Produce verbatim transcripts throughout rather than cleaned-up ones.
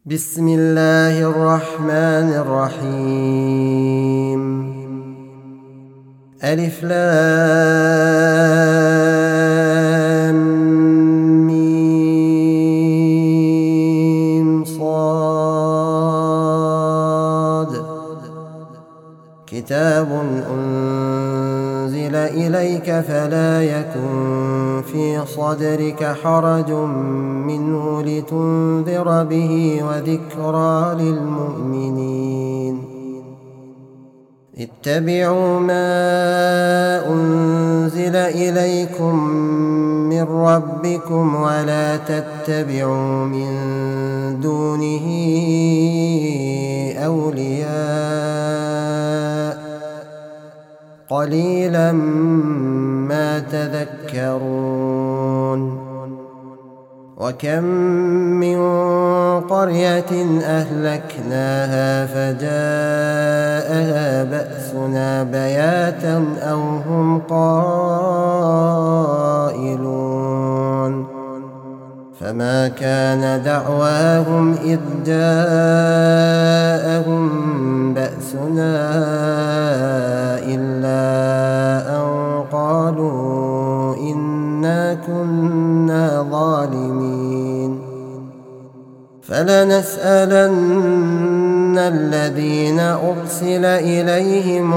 بسم الله الرحمن الرحيم. ألف لام ميم صاد. كتاب أنزل إليك فلا يكن في صدرك حرج منه لتنذر به وذكرى للمؤمنين. اتبعوا ما أنزل إليكم من ربكم ولا تتبعوا من دونه أولياء قليلا ما تذكرون. وكم من قرية أهلكناها فجاءها بأسنا بياتا أو هم قائلون. فما كان دعواهم إذ جاءهم بأسنا إلا أن قالوا إنا كنا ظالمين. فلنسألن الذين أرسل إليهم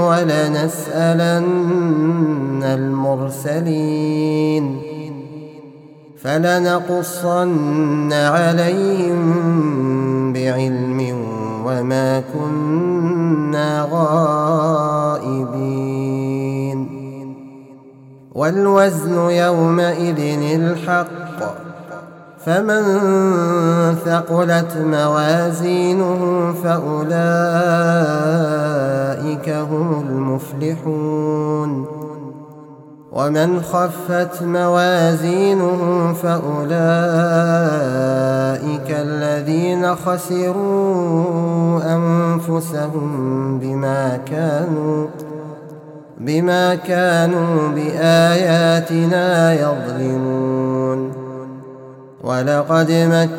ولنسألن المرسلين فلنقصن عليهم بعلم وما كنا غائبين. والوزن يومئذ الحق فمن ثقلت موازينه فأولئك هم المفلحون. ومن خفت موازينه فأولئك الذين خسروا أنفسهم بما كانوا بما كانوا بآياتنا يظلمون. ولقد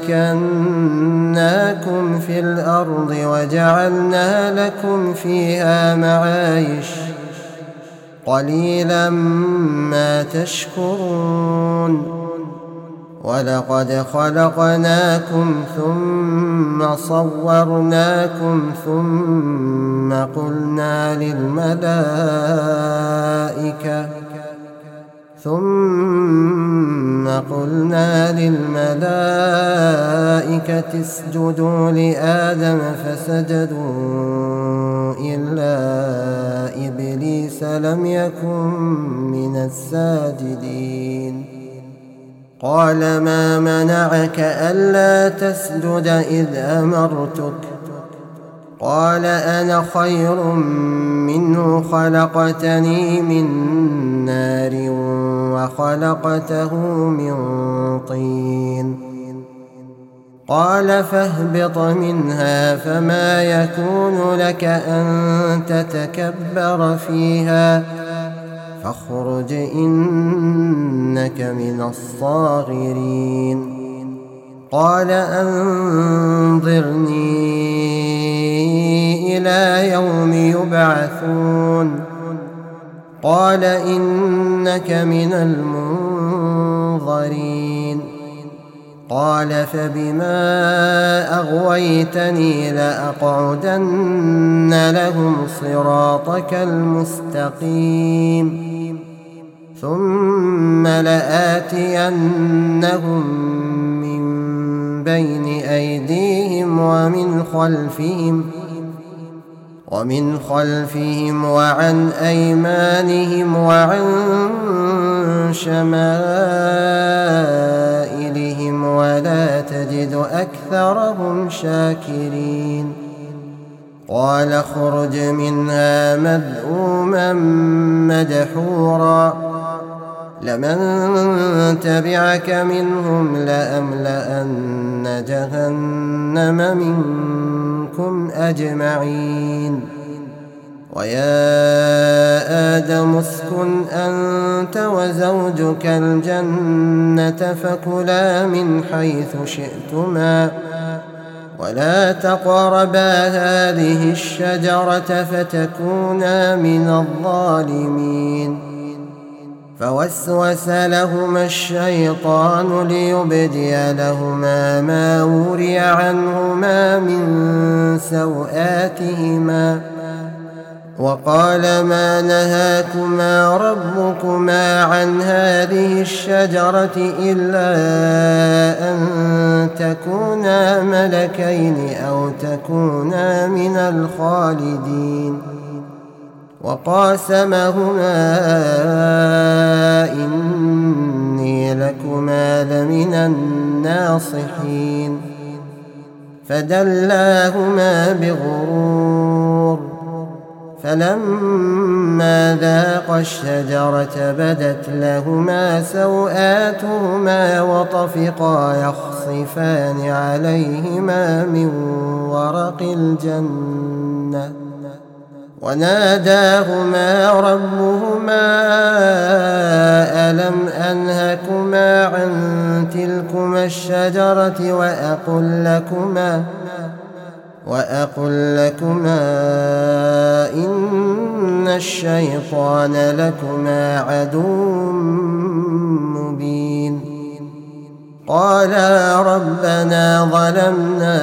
مكناكم في الأرض وجعلنا لكم فيها معايش قليلا ما تشكرون. ولقد خلقناكم ثم صورناكم ثم قلنا للملائكة ثم قلنا للملائكة اسجدوا لآدم فسجدوا إلا إبليس لم يكن من الساجدين. قال ما منعك ألا تسجد إذ أمرتك؟ قال أنا خير منه خلقتني من نار وخلقته من طين. قال فاهبط منها فما يكون لك أن تتكبر فيها فاخرج إنك من الصاغرين. قال أنظرني إلى يوم يبعثون. قال إنك من المنظرين. قال فبما أغويتني لأقعدن لهم صراطك المستقيم ثم لآتينهم من بين أيديهم ومن خلفهم ومن خلفهم وعن أيمانهم وعن شمائلهم ولا تجد أكثرهم شاكرين. قال اخرج منها مذءوما مدحورا لمن تبعك منهم لأملأن جهنم منكم أجمعين. ويا آدم اسكن أنت وزوجك الجنة فكلا من حيث شئتما ولا تقربا هذه الشجرة فتكونا من الظالمين. فوسوس لهما الشيطان ليبدي لهما ما وري عنهما من سوآتهما وقال ما نهاكما ربكما عن هذه الشجرة إلا أن تكونا ملكين أو تكونا من الخالدين. وقاسمهما إني لكما لمن الناصحين. فدلاهما بغرور فلما ذاقا الشجرة بدت لهما سوآتهما وطفقا يخصفان عليهما من ورق الجنة وناداهما ربهما ألم أنهكما عن تلكما الشجرة وأقل لكما وأقل لكما إن الشيطان لكما عدو مبين. قالا ربنا ظلمنا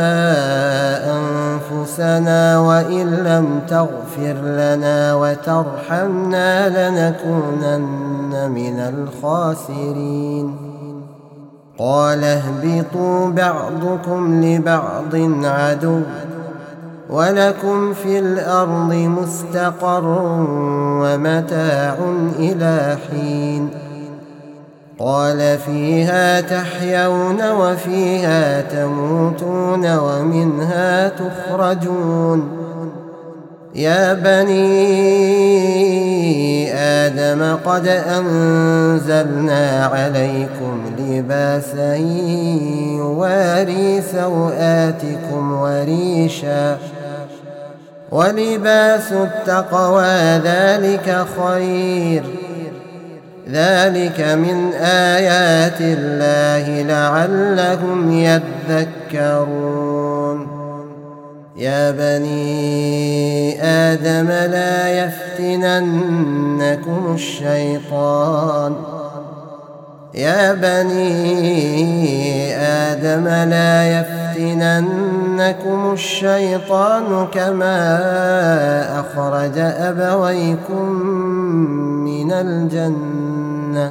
أنفسنا وإن لم تغفر لنا وترحمنا لنكونن من الخاسرين. قال اهبطوا بعضكم لبعض عدو ولكم في الأرض مستقر ومتاع إلى حين. قال فيها تحيون وفيها تموتون ومنها تخرجون. يا بني آدم قد أنزلنا عليكم لباسا يواري سوآتكم وريشا ولباس التقوى ذلك خير ذلك من آيات الله لعلهم يذكرون. يا بني آدم لا يفتننكم الشيطان يا بني آدم لا يفتننكم الشيطان كما أخرج أبويكم من الجنة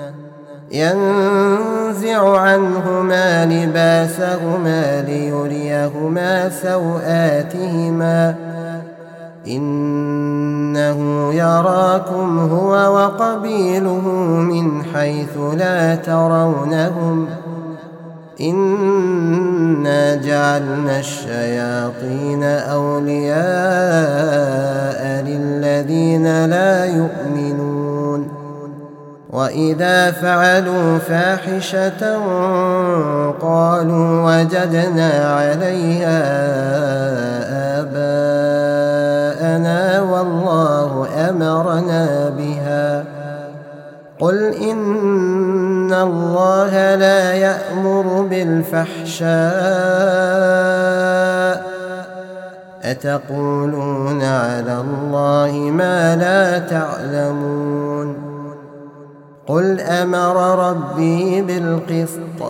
ينزع عنهما لباسهما ليريهما سوآتهما إنه يراكم هو وقبيله من حيث لا ترونهم إنا جعلنا الشياطين أولياء للذين لا يؤمنون. وإذا فعلوا فاحشة قالوا وجدنا عليها آباءنا والله أمرنا بها قل إن الله لا يأمر بالفحشاء أتقولون على الله ما لا تعلمون. قل أمر ربي بالقسط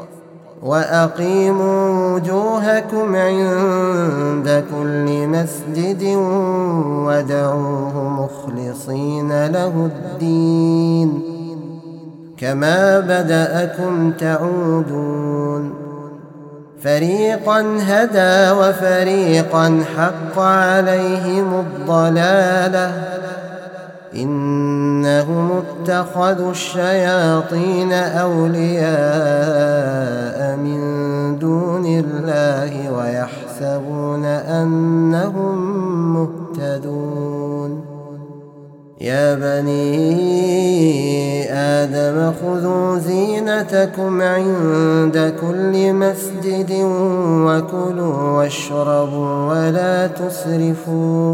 وأقيموا وجوهكم عند كل مسجد وادعوه مخلصين له الدين كما بدأكم تعودون. فريقا هدى وفريقا حق عليهم الضلالة إنهم اتخذوا الشياطين أولياء من دون الله ويحسبون أنهم مهتدون. يا بني آدم خذوا زينتكم عند كل مسجد وكلوا واشربوا ولا تسرفوا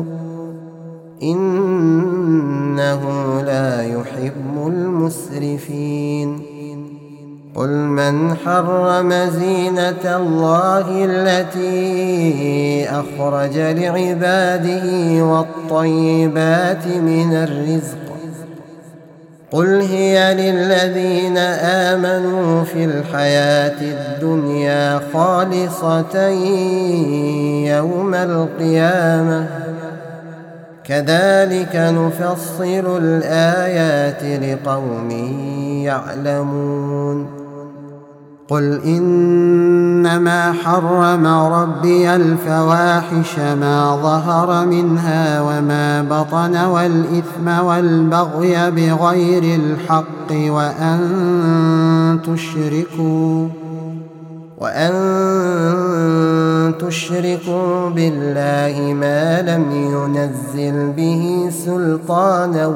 إنه لا يحب المسرفين. قل من حرم زينة الله التي أخرج لعباده والطيبات من الرزق قل هي للذين آمنوا في الحياة الدنيا خالصة يوم القيامة كذلك نفصل الآيات لقوم يعلمون قل إنما حرم ربي الفواحش ما ظهر منها وما بطن والإثم والبغي بغير الحق وأن تشركوا وأن تشركوا بالله ما لم ينزل به سلطانا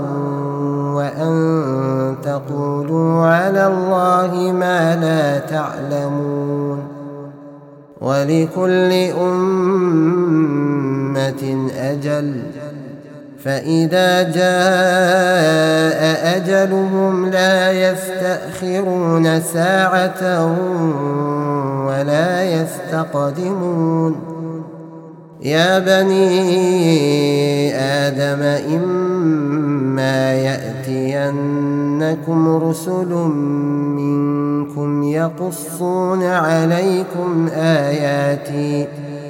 وأن تقولوا على الله ما لا تعلمون ولكل أمة أجل فإذا جاء أجلهم لا يستأخرون ساعة ولا يستقدمون يا بني آدم إما يأتينكم رسل منكم يقصون عليكم آياتي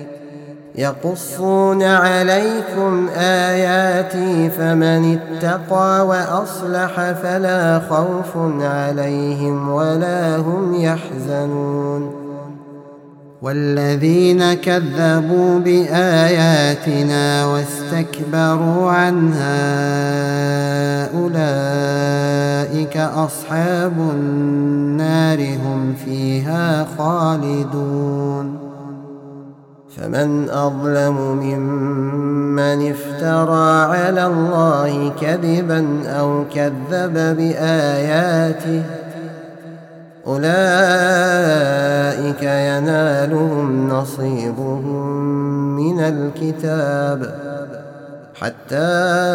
يقصون عليكم آياتي فمن اتقى وأصلح فلا خوف عليهم ولا هم يحزنون والذين كذبوا بآياتنا واستكبروا عنها أولئك أصحاب النار هم فيها خالدون فمن أظلم ممن افترى على الله كذبا أو كذب بآياته أولئك ينالهم نصيبهم من الكتاب حتى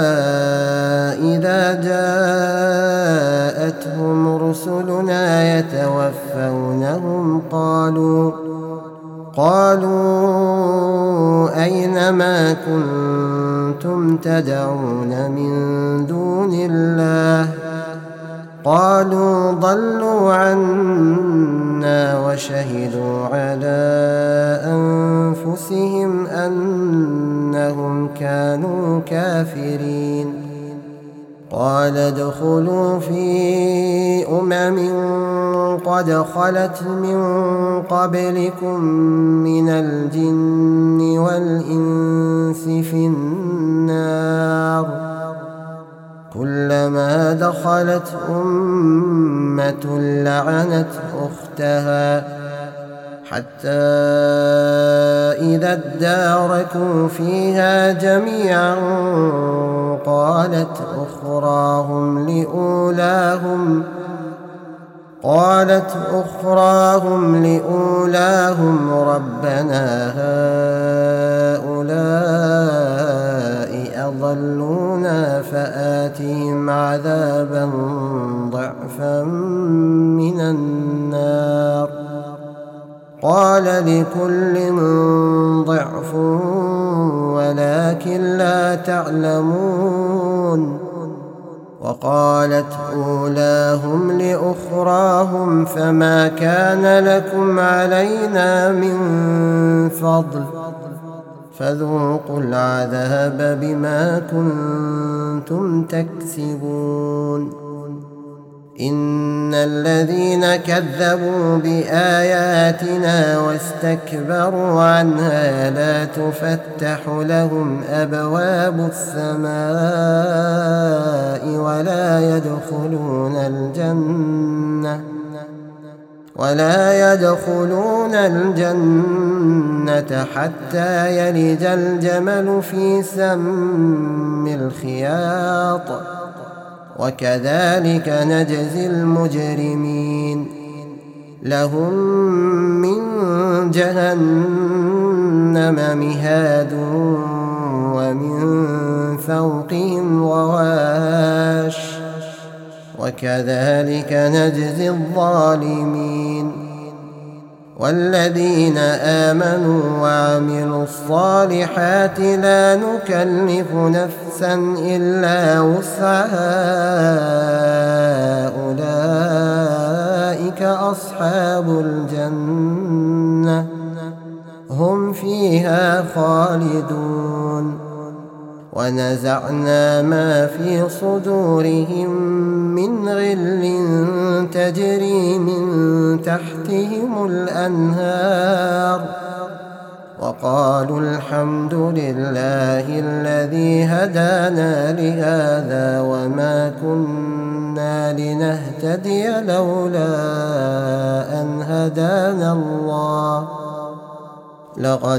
إذا جاءتهم رسلنا يتوفونهم قالوا قالوا أين ما كنتم تدعون من دون الله قالوا ضلوا عنا وشهدوا على أنفسهم أنهم كانوا كافرين قال ادخلوا في أمم قد خلت من قبلكم من الجن والإنس في النار كلما دخلت أمة لعنت أختها حتى إذا اداركوا فيها جميعا قالت أخراهم لأولاهم قالت أخراهم لأولاهم ربنا هؤلاء أضلونا فآتهم عذابا ضعفا من النار قال لكل ضعف ولكن لا تعلمون وقالت أولاهم لأخراهم فما كان لكم علينا من فضل فذوقوا العذاب بما كنتم تكسبون إن الذين كذبوا بآياتنا واستكبروا عنها لا تفتح لهم أبواب السماء ولا يدخلون الجنة ولا يدخلون الجنة حتى يلج الجمل في سم الخياط وكذلك نجزي المجرمين لهم من جهنم مهاد ومن فوقهم غواش وكذلك نجزي الظالمين. والذين آمنوا وعملوا الصالحات لا نكلف نفسا إلا وسعها أولئك أصحاب الجنة هم فيها خالدون. ونزعنا ما في صدورهم من غل تجري من تحتهم الأنهار وقالوا الحمد لله الذي هدانا لهذا وما كنا لنهتدي لولا أن هدانا الله لقد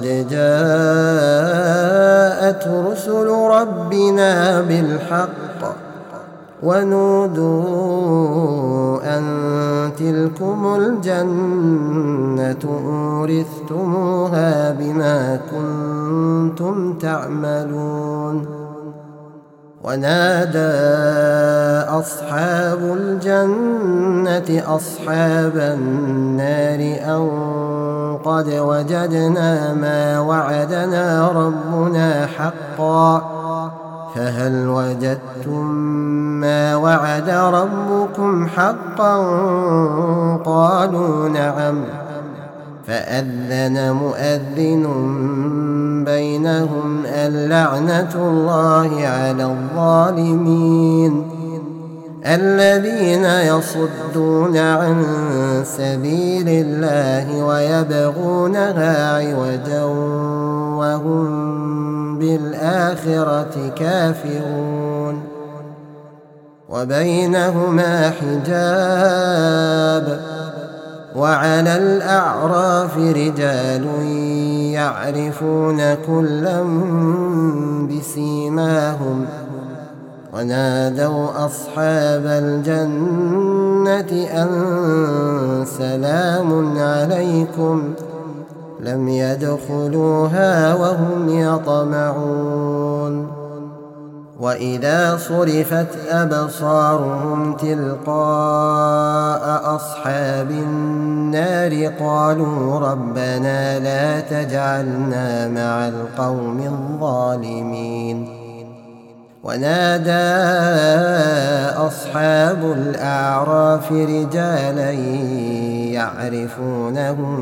جاءت رسل ربنا بالحق ونودوا أن تلكم الجنة أورثتموها بما كنتم تعملون. ونادى أصحاب الجنة أصحاب النار أن قد وجدنا ما وعدنا ربنا حقا فهل وجدتم ما وعد ربكم حقا قالوا نعم فأذن مؤذن بينهم اللعنة الله على الظالمين الذين يصدون عن سبيل الله ويبغونها عوجا وهم بالآخرة كافرون. وبينهما حجاب وعلى الأعراف رجال يعرفون كلا بسيماهم ونادوا أصحاب الجنة أن سلام عليكم لم يدخلوها وهم يطمعون. وإذا صرفت أبصارهم تلقاء أصحاب النار قالوا ربنا لا تجعلنا مع القوم الظالمين. ونادى أصحاب الأعراف رجالا يعرفونهم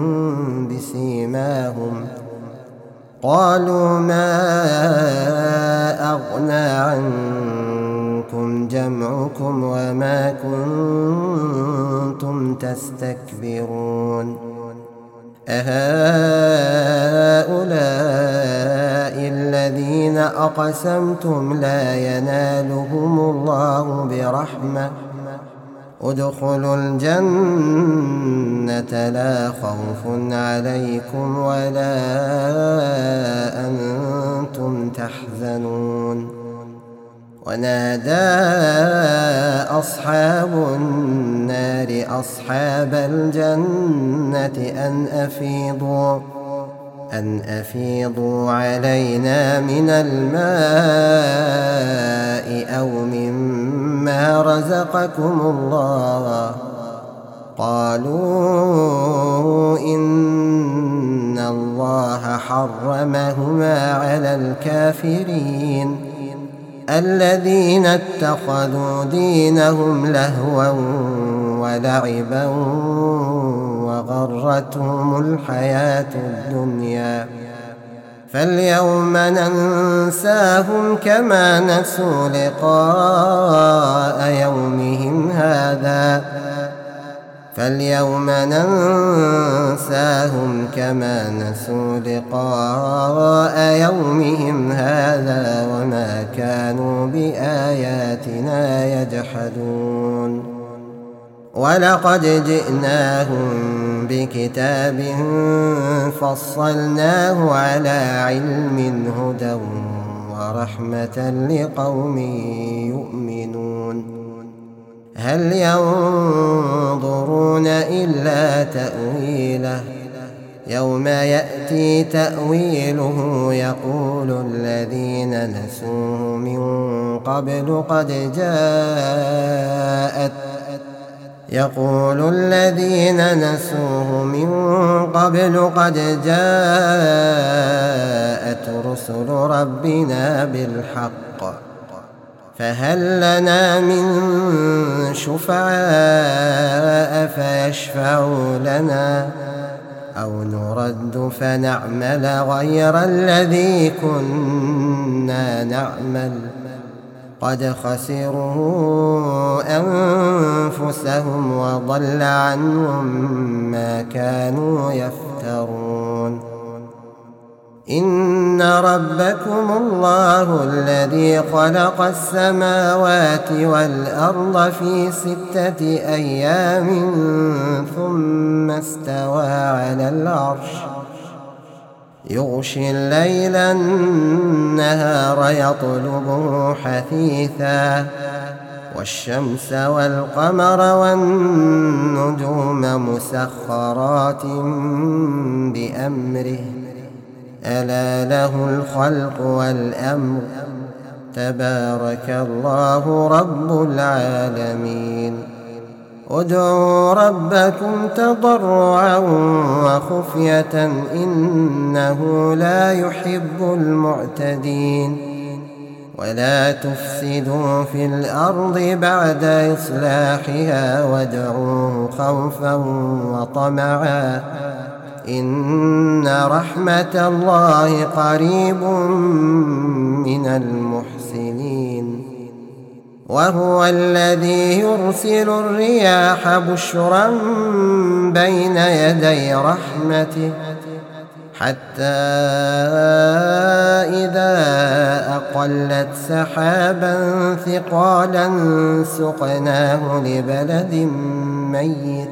بسيماهم قالوا ما أغنى عنكم جمعكم وما كنتم تستكبرون أهؤلاء الذين أقسمتم لا ينالهم الله برحمة ادخلوا الجنة لا خوف عليكم ولا أنتم تحزنون. ونادى أصحاب النار أصحاب الجنة أن أفيضوا أن أفيضوا علينا من الماء أو مما رزقكم الله قالوا إن الله حرمهما على الكافرين الذين اتخذوا دينهم لهوا ولعبا وغرتهم الحياة الدنيا فاليوم ننساهم كما نسوا لقاء يومهم هذا فاليوم ننساهم كما نسوا لقاء يومهم هذا وما كانوا بآياتنا يجحدون. ولقد جئناهم بكتاب فصلناه على علم هدى ورحمة لقوم يؤمنون. هل ينظرون إلا تأويله يوم يأتي تأويله يقول الذين نسوه من قبل قد جاءت يقول الذين نسوه من قبل قد جاءت رسل ربنا بالحق فهل لنا من شفعاء فيشفعوا لنا أو نرد فنعمل غير الذي كنا نعمل قد خسروا أنفسهم وضل عنهم ما كانوا يفترون إن ربكم الله الذي خلق السماوات والأرض في ستة أيام ثم استوى على العرش يغشي الليل النهار يطلبه حثيثا والشمس والقمر والنجوم مسخرات بأمره ألا له الخلق والأمر تبارك الله رب العالمين ادعوا ربكم تضرعا وخفية إنه لا يحب المعتدين ولا تفسدوا في الأرض بعد إصلاحها وادعوه خوفا وطمعا إن رحمة الله قريب من المحسنين وهو الذي يرسل الرياح بشرا بين يدي رحمته حتى إذا أقلت سحابا ثقالا سقناه لبلد ميت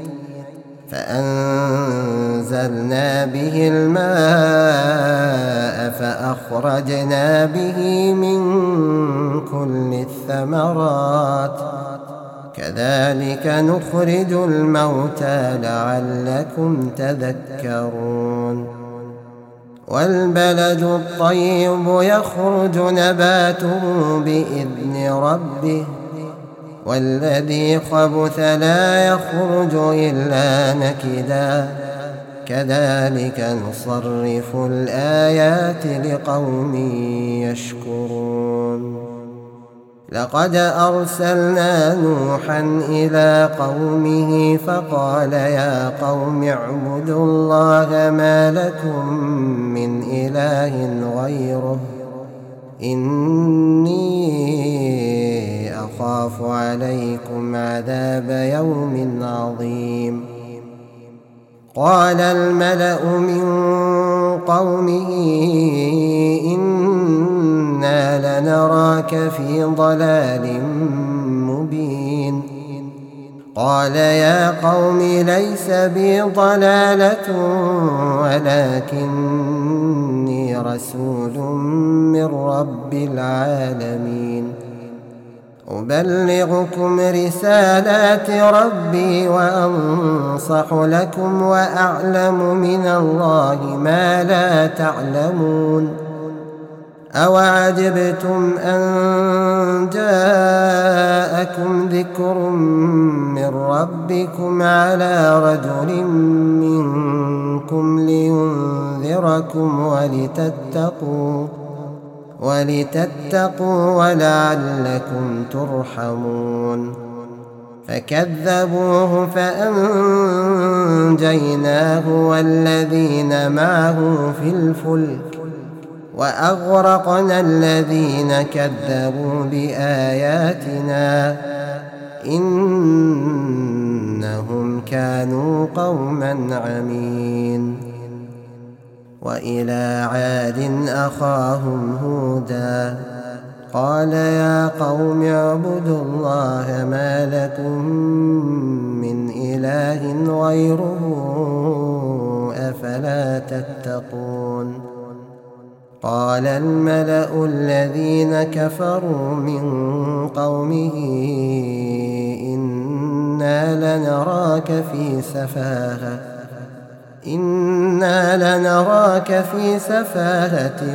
فأنزلنا به الماء فأخرجنا به من كل الثمرات كذلك نخرج الموتى لعلكم تذكرون والبلد الطيب يخرج نباته بإذن ربه والذي خبث لا يخرج إلا نكدا كذلك نصرف الآيات لقوم يشكرون لقد أرسلنا نوحا إلى قومه فقال يا قوم اعبدوا الله ما لكم من إله غيره إني أخاف عليكم عذاب يوم عظيم قال الملأ من قومه إنا لنراك في ضلال مبين قال يا قوم ليس بي ضلالة ولكني رسول من رب العالمين أبلغكم رسالات ربي وأنصح لكم وأعلم من الله ما لا تعلمون أوعجبتم أن جاءكم ذكر من ربكم على رجل منكم لينذركم ولتتقوا ولتتقوا ولعلكم ترحمون فكذبوه فأنجيناه والذين معه في الفلك وأغرقنا الذين كذبوا بآياتنا إنهم كانوا قوما عمين وإلى عاد أخاهم هودا قال يا قوم اعبدوا الله ما لكم من إله غيره أفلا تتقون قال الملأ الذين كفروا من قومه إنا لنراك في سفاهة إنا لنراك في سفاهة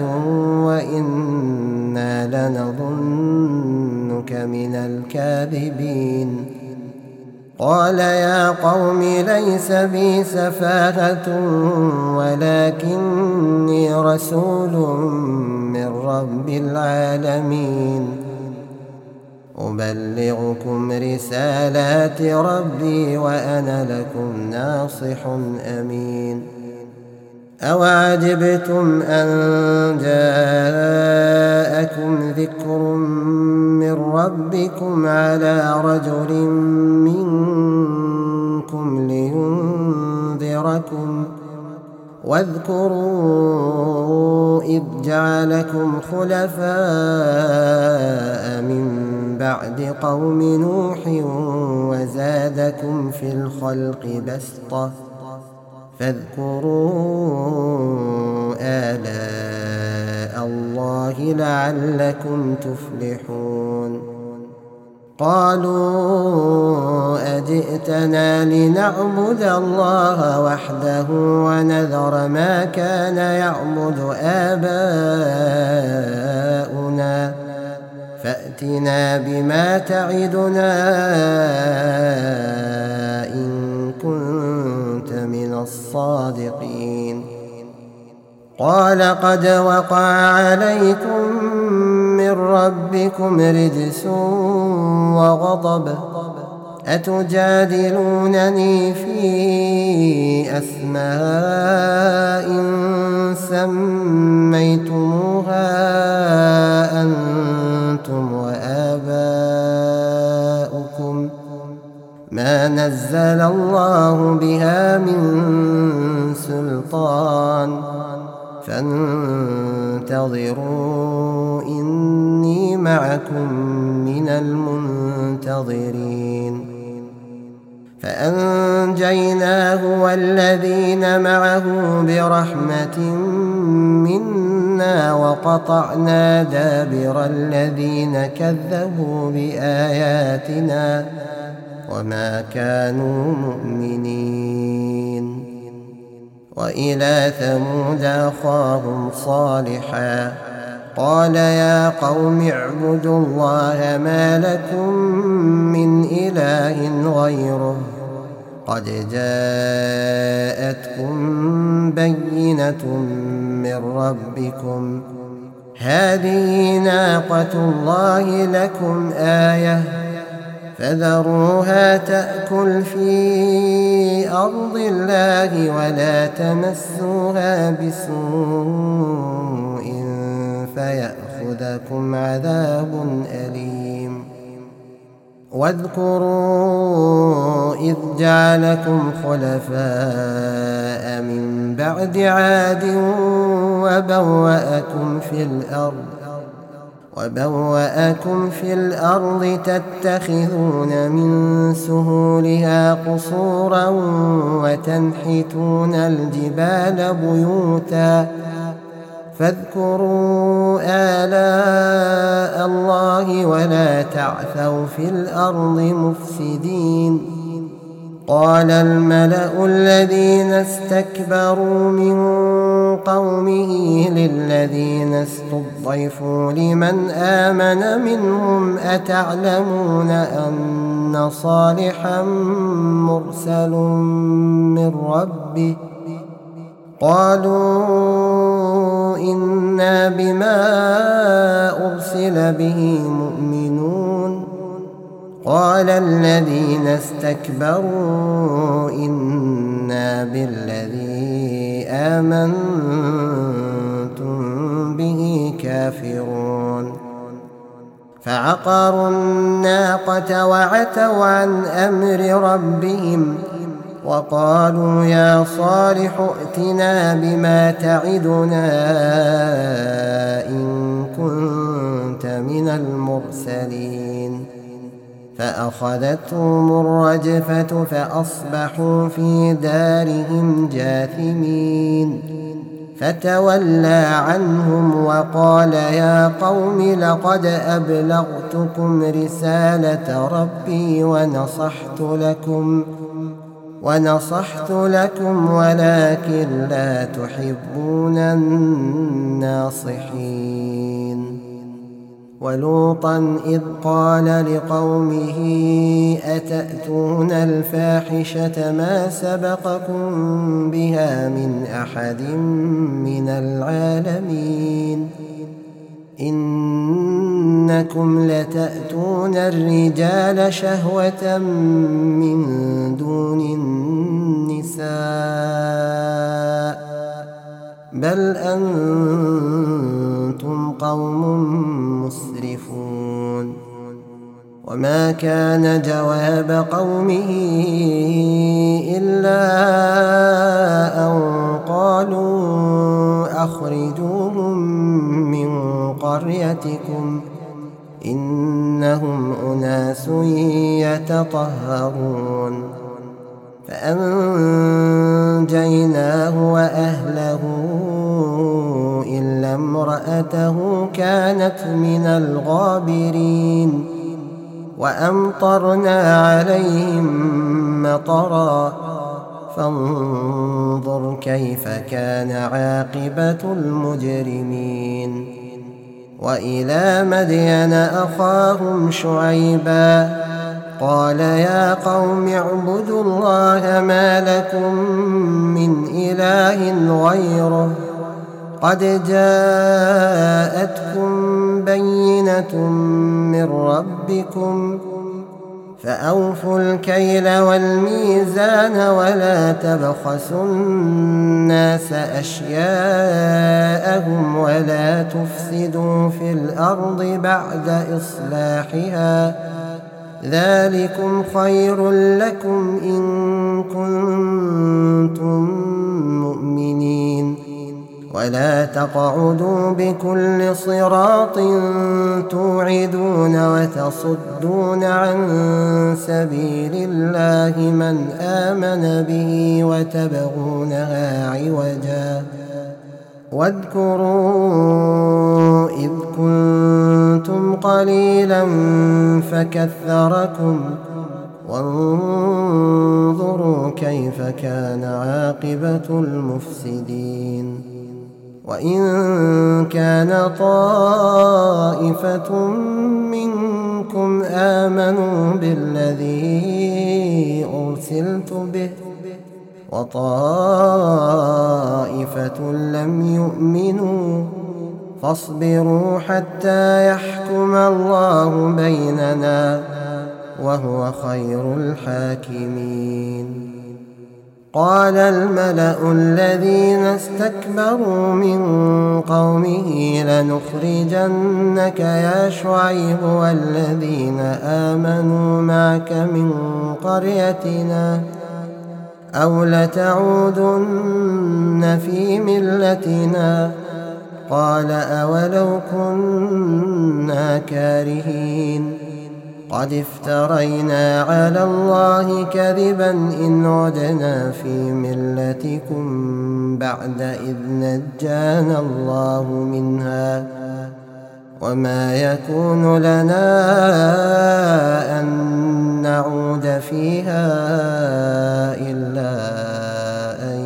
وإنا لنظنك من الكاذبين. قال يا قوم ليس بي سفاهة ولكني رسول من رب العالمين أبلغكم رسالات ربي وأنا لكم ناصح أمين. أوعجبتم أن جاءكم ذكر من ربكم على رجل منكم لينذركم واذكروا إذ جعلكم خلفاء من بعد قوم نوح وزادكم في الخلق بسطة فاذكروا آلاء الله لعلكم تفلحون. قالوا أجئتنا لنعبد الله وحده ونذر ما كان يعبد آباؤنا فأتنا بما تعدنا إن كنت من الصادقين. قال قد وقع عليكم من ربكم رجس وغضب أتجادلونني في أسماء سميتموها أنتم وآباؤكم ما نزل الله بها من سلطان فانتظروا إني معكم من المنتظرين. فأنجيناه والذين معه برحمة منا وقطعنا دابر الذين كذبوا بآياتنا وما كانوا مؤمنين. وإلى ثمود أخاهم صالحا قال يا قوم اعبدوا الله ما لكم من إله غيره قد جاءتكم بينة من ربكم هذه ناقة الله لكم آية فذروها تأكل في أرض الله ولا تمسوها بسوء فيأخذكم عذاب أليم. واذكروا إذ جعلكم خلفاء من بعد عاد وبوأكم في الأرض وبوأكم في الأرض تتخذون من سهولها قصورا وتنحتون الجبال بيوتا فاذكروا آلاء الله ولا تعثوا في الأرض مفسدين. قال الملأ الذين استكبروا من قومه للذين استضعفوا لمن آمن منهم أتعلمون أن صالحا مرسل من ربه قالوا إنا بما أرسل به مؤمنون. قال الذين استكبروا إنا بالذي آمنتم به كافرون. فعقروا الناقة وعتوا عن أمر ربهم وقالوا يا صالح ائتنا بما تعدنا إن كنت من المرسلين. فأخذتهم الرجفة فأصبحوا في دارهم جاثمين. فتولى عنهم وقال يا قوم لقد أبلغتكم رسالة ربي ونصحت لكم ونصحت لكم ولكن لا تحبون الناصحين. ولوطا إذ قال لقومه أتأتون الفاحشة ما سبقكم بها من أحد من العالمين إنكم لتأتون الرجال شهوة من دون النساء بل أنتم قوم مسرفون. وما كان جواب قومه إلا أن قالوا أخرجوهم من قريتكم إنهم أناس يتطهرون. فأنجيناه وأهله إلا امرأته كانت من الغابرين وأمطرنا عليهم مطرا فانظر كيف كان عاقبة المجرمين. وإلى مدين أخاهم شعيبا قال يا قوم اعبدوا الله ما لكم من إله غيره قد جاءتكم بينة من ربكم فأوفوا الكيل والميزان ولا تبخسوا الناس أشياءهم ولا تفسدوا في الأرض بعد إصلاحها ذلكم خير لكم إن كنتم مؤمنين. ولا تقعدوا بكل صراط توعدون وتصدون عن سبيل الله من آمن به وتبغونها عوجا واذكروا إذ كنتم قليلا فكثركم وانظروا كيف كان عاقبة المفسدين. وإن كان طائفة منكم آمنوا بالذي أرسلت به وطائفة لم يؤمنوا فاصبروا حتى يحكم الله بيننا وهو خير الحاكمين. قال الملأ الذين استكبروا من قومه لنخرجنك يا شعيب والذين آمنوا معك من قريتنا أو لتعودن في ملتنا قال أولو كنا كارهين قد افترينا على الله كذبا إن عدنا في ملتكم بعد إذ نجانا الله منها وما يكون لنا أن نعود فيها إلا أن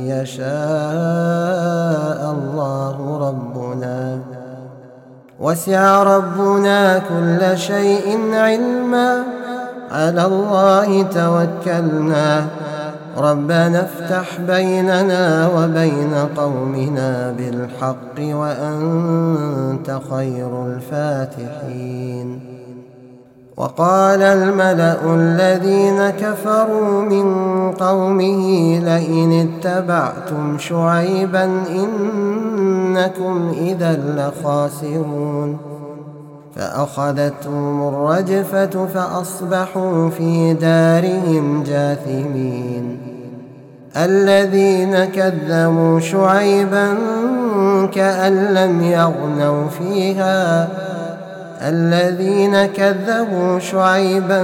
يشاء الله ربنا وسع ربنا كل شيء علما على الله توكلنا ربنا افتح بيننا وبين قومنا بالحق وأنت خير الفاتحين. وقال الملأ الذين كفروا من قومه لئن اتبعتم شعيبا إنكم إذا لخاسرون فأخذتهم الرجفة فأصبحوا في دارهم جاثمين. الذين كذبوا شعيبا كأن لم يغنوا فيها الذين كذبوا شعيبا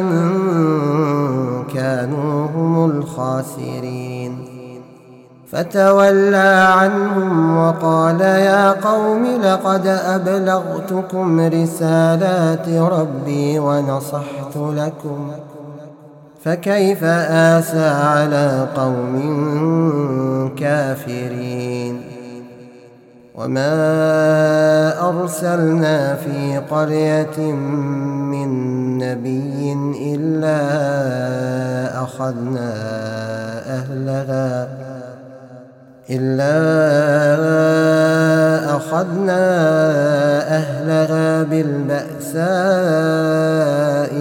كانوا هم الخاسرين. فتولى عنهم وقال يا قوم لقد أبلغتكم رسالات ربي ونصحت لكم فكيف آسى على قوم كافرين. وما أرسلنا في قرية من نبي إلا أخذنا أهلها إلا أخذنا أهلها بالبأساء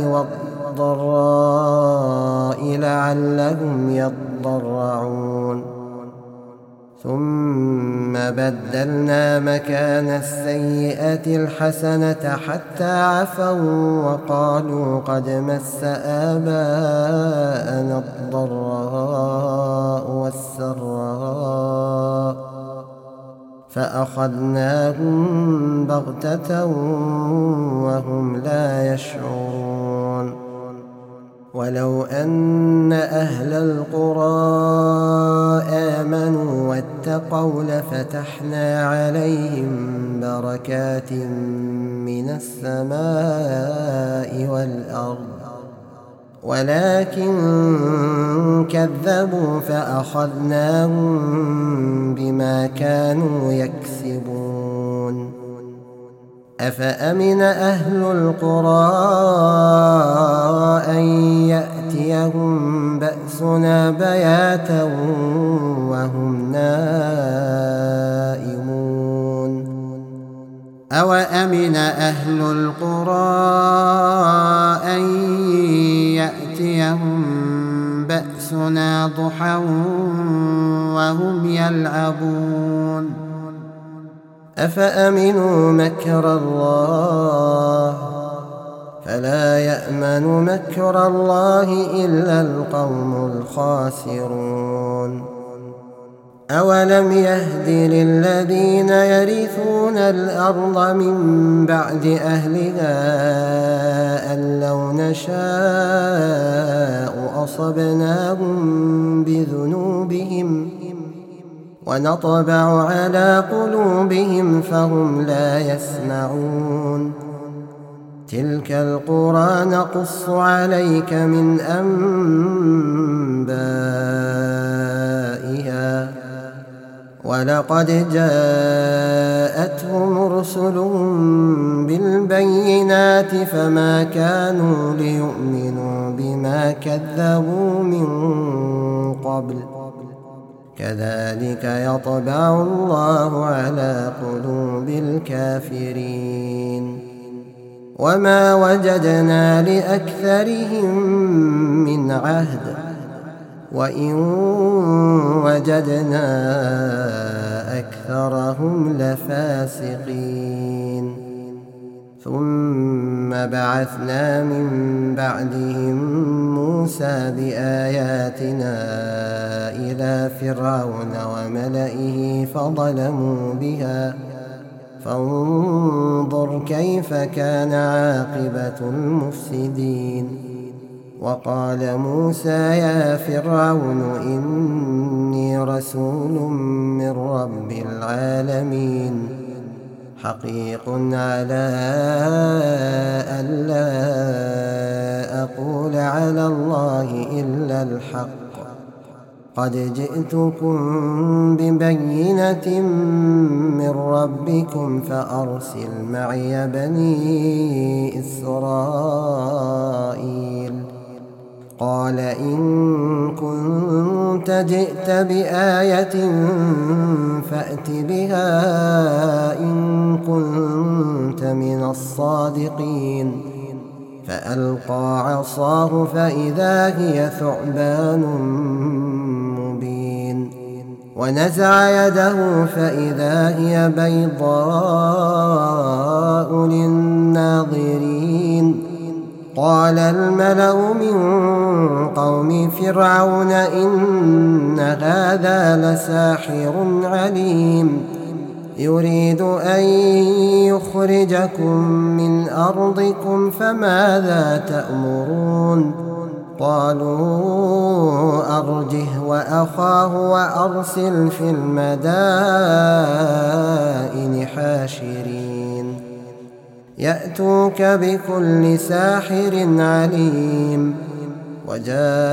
والضراء لعلهم يضرعون. ثم بدلنا مكان السيئة الحسنة حتى عفوا وقالوا قد مس آباءنا الضراء والسراء فأخذناهم بغتة وهم لا يشعرون. ولو أن أهل القرى آمنوا واتقوا لفتحنا عليهم بركات من السماء والأرض ولكن كذبوا فأخذناهم بما كانوا يكسبون. أفأمن أهل القرى أن يأتيهم بأسنا بياتا وهم نائمون. أوأمن أهل القرى أن يأتيهم بأسنا ضحى وهم يلعبون. أفأمنوا مكر الله فلا يأمن مكر الله إلا القوم الخاسرون. أولم يهد للذين يرثون الأرض من بعد أهلها أن لو نشاء أصبناهم بذنوبهم ونطبع على قلوبهم فهم لا يسمعون. تلك القرى نقص عليك من أنبائها ولقد جاءتهم رسلهم بالبينات فما كانوا ليؤمنوا بما كذبوا من قبل كذلك يطبع الله على قلوب الكافرين. وما وجدنا لأكثرهم من عهد وإن وجدنا أكثرهم لفاسقين. ثم بعثنا من بعدهم موسى بآياتنا إلى فرعون وملئه فظلموا بها فانظر كيف كان عاقبة المفسدين. وقال موسى يا فرعون إني رسول من رب العالمين حقيق على ألا أقول على الله إلا الحق قد جئتكم ببينة من ربكم فأرسل معي بني إسرائيل. قال إن كنت جئت بآية فأت بها إن كنت من الصادقين. فألقى عصاه فإذا هي ثعبان مبين ونزع يده فإذا هي بيضاء للناظرين. قال الملأ من قوم فرعون إن هذا لساحر عليم يريد أن يخرجكم من أرضكم فماذا تأمرون. قالوا أرجه وأخاه وأرسل في المدائن حاشرين يأتوك بكل ساحر عليم. وجاء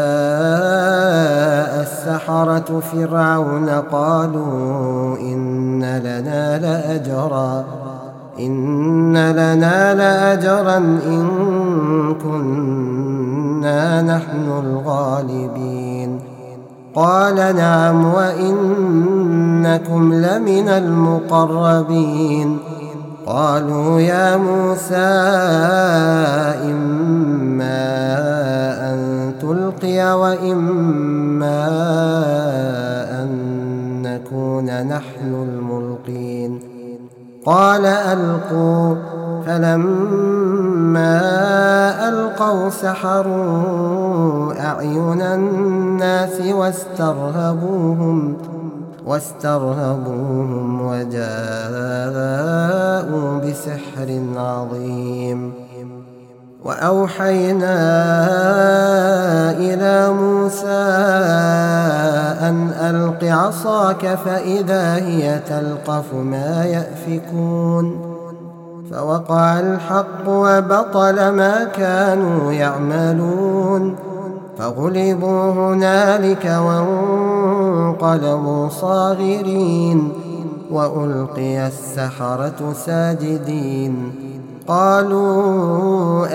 السحرة فرعون قالوا إن لنا لأجرا إن لنا لأجرا إن كنا نحن الغالبين قال نعم وإنكم لمن المقربين قالوا يا موسى إما أن تلقي وإما أن نكون نحن الملقين قال ألقوا فلما ألقوا سحروا أعين الناس واسترهبوهم واسترهبوهم وجاءوا بسحر عظيم وأوحينا إلى موسى أن ألق عصاك فإذا هي تلقف ما يأفكون فوقع الحق وبطل ما كانوا يعملون فغلبوا هنالك وانقلبوا صاغرين وألقي السحرة ساجدين قالوا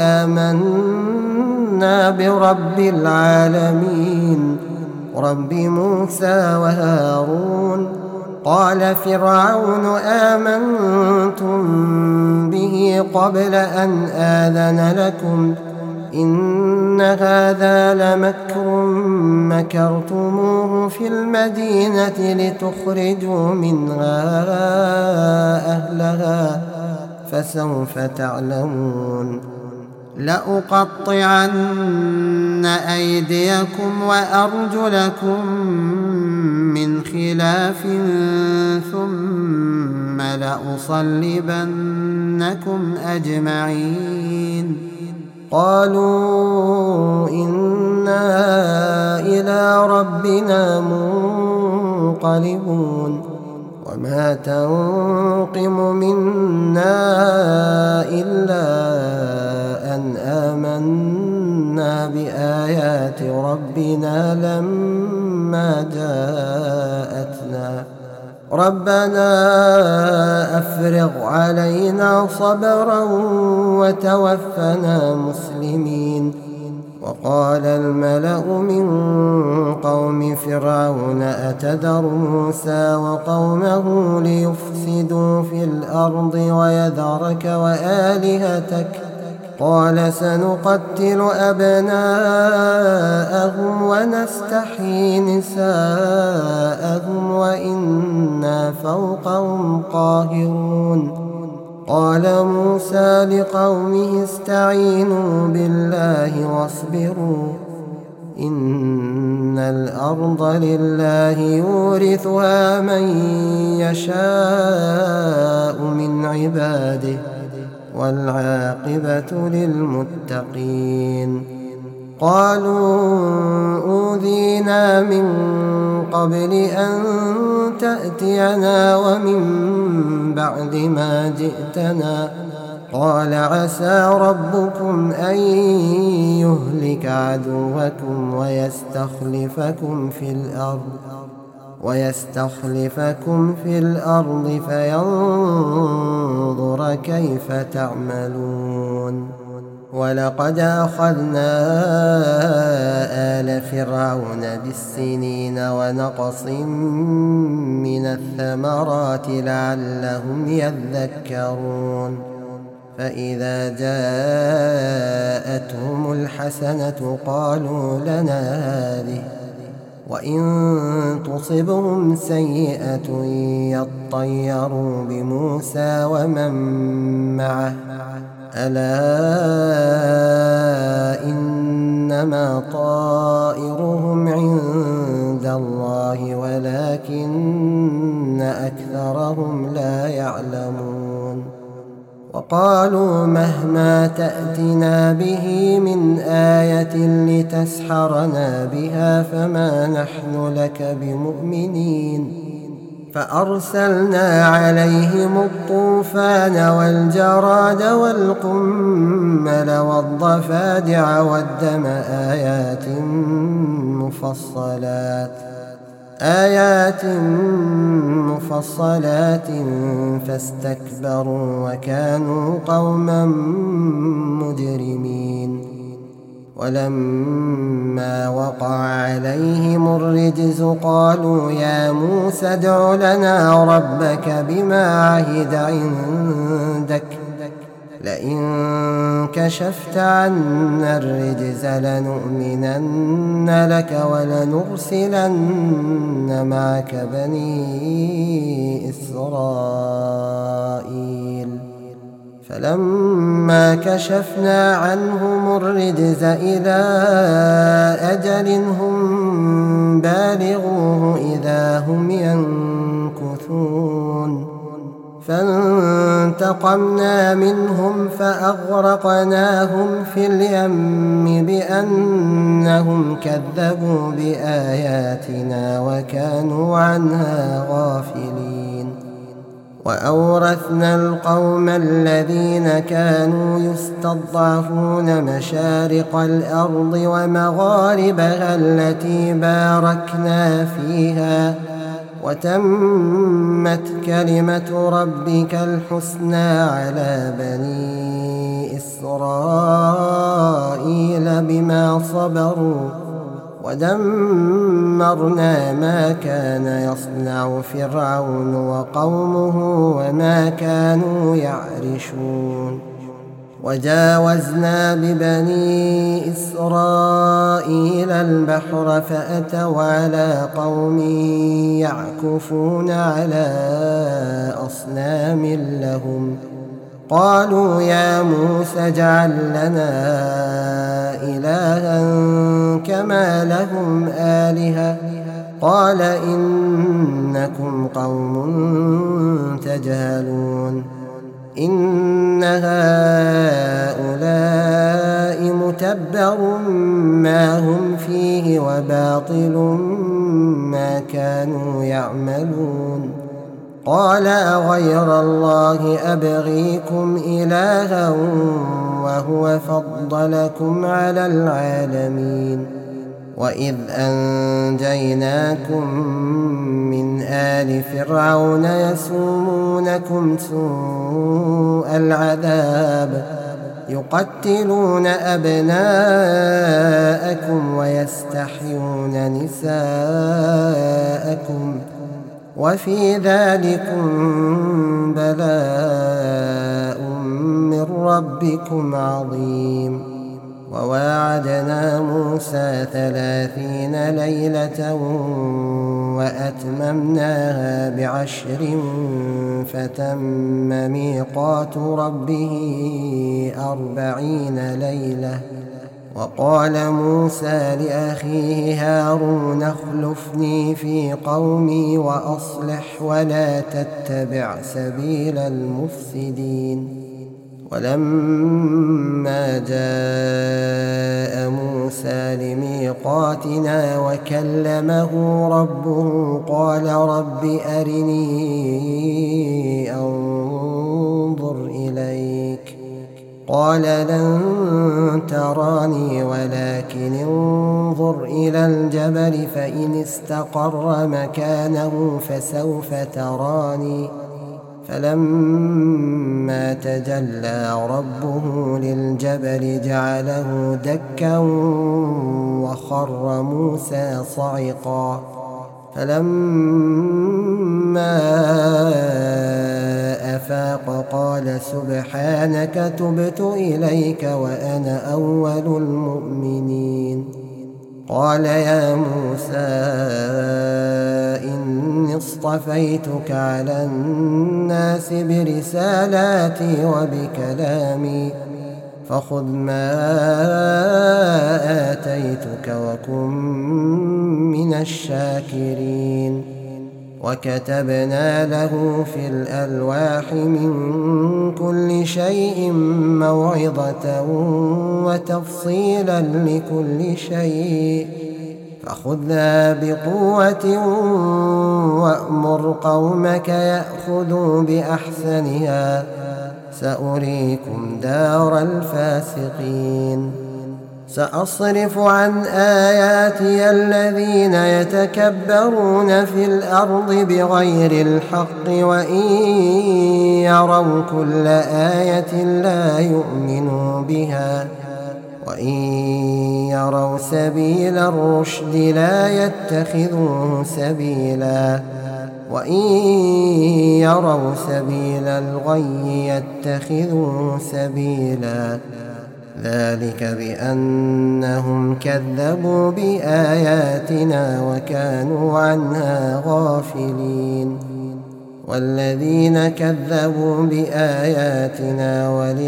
آمنا برب العالمين رب موسى وهارون قال فرعون آمنتم به قبل أن آذن لكم إن هذا لمكر مكرتموه في المدينة لتخرجوا منها أهلها فسوف تعلمون لأقطعن أيديكم وأرجلكم من خلاف ثم لأصلبنكم أجمعين قالوا إنا إلى ربنا منقلبون وما تنقم منا إلا أن آمنا بآيات ربنا لما جاءتنا ربنا أفرغ علينا صبرا وتوفنا مسلمين وقال الملأ من قوم فرعون أتذر موسى وقومه ليفسدوا في الأرض ويذرك وآلهتك قال سنقتل أبناءهم ونستحيي نساءهم وإنا فوقهم قاهرون قال موسى لقومه استعينوا بالله واصبروا إن الأرض لله يورثها من يشاء من عباده والعاقبة للمتقين قالوا أوذينا من قبل أن تأتينا ومن بعد ما جئتنا قال عسى ربكم أن يهلك عدوكم ويستخلفكم في الأرض ويستخلفكم في الأرض فينظر كيف تعملون ولقد أخذنا آل فرعون بالسنين ونقص من الثمرات لعلهم يذكرون فإذا جاءتهم الحسنة قالوا لنا هذه وإن تصبهم سيئة يطيروا بموسى ومن معه ألا إنما طائرهم عند الله ولكن أكثرهم لا يعلمون وقالوا مهما تأتنا به من آية لتسحرنا بها فما نحن لك بمؤمنين فأرسلنا عليهم الطوفان والجراد والقمل والضفادع والدم آيات مفصلات آيات مفصلات فاستكبروا وكانوا قوما مجرمين. ولما وقع عليهم الرجز قالوا يا موسى ادع لنا ربك بما عهد عندك لئن كشفت عنا الرجز لنؤمنن لك ولنرسلن معك بني إسرائيل. فلما كشفنا عنهم الرجز إلى أجل هم بالغوه إذا هم ينكثون فانتقمنا منهم فأغرقناهم في اليم بأنهم كذبوا بآياتنا وكانوا عنها غافلين. وأورثنا القوم الذين كانوا يستضعفون مشارق الأرض ومغاربها التي باركنا فيها وتمت كلمة ربك الحسنى على بني إسرائيل بما صبروا ودمرنا ما كان يصنع فرعون وقومه وما كانوا يعرشون. وجاوزنا ببني إسرائيل البحر فأتوا على قوم يعكفون على أصنام لهم قالوا يا موسى اجعل لنا إلها كما لهم آلهة قال إنكم قوم تجهلون. إن هؤلاء متبر ما هم فيه وباطل ما كانوا يعملون. قال أغير الله أبغيكم إلها وهو فضلكم على العالمين. وإذ أنجيناكم من آل فرعون يسومونكم سوء العذاب يقتلون أبناءكم ويستحيون نساءكم وفي ذلكم بلاء من ربكم عظيم. وواعدنا موسى ثلاثين ليلة وأتممناها بعشر فتم ميقات ربه أربعين ليلة. وقال موسى لأخيه هارون اخلفني في قومي وأصلح ولا تتبع سبيل المفسدين. ولما جاء موسى لميقاتنا وكلمه ربه قال رب أرني أنظر إليك قال لن تراني ولكن انظر إلى الجبل فإن استقر مكانه فسوف تراني. فلما تجلى ربه للجبل جعله دكا وخر موسى صعقا. فلما أفاق قال سبحانك تبت إليك وأنا أول المؤمنين. قال يا موسى إني اصطفيتك على الناس برسالاتي وبكلامي فخذ ما آتيتك وكن من الشاكرين. وكتبنا له في الألواح من كل شيء موعظة وتفصيلا لكل شيء فخذها بقوة وأمر قومك يأخذوا بأحسنها سأريكم دار الفاسقين سأصرف عن آياتي الذين يتكبرون في الأرض بغير الحق وإن يروا كل آية لا يؤمنوا بها وإن يروا سبيل الرشد لا يتخذوه سبيلا وإن يروا سبيل الغي يتخذوه سبيلا ذلك بأنهم كذبوا بآياتنا وكانوا عنها غافلين والذين كذبوا بآياتنا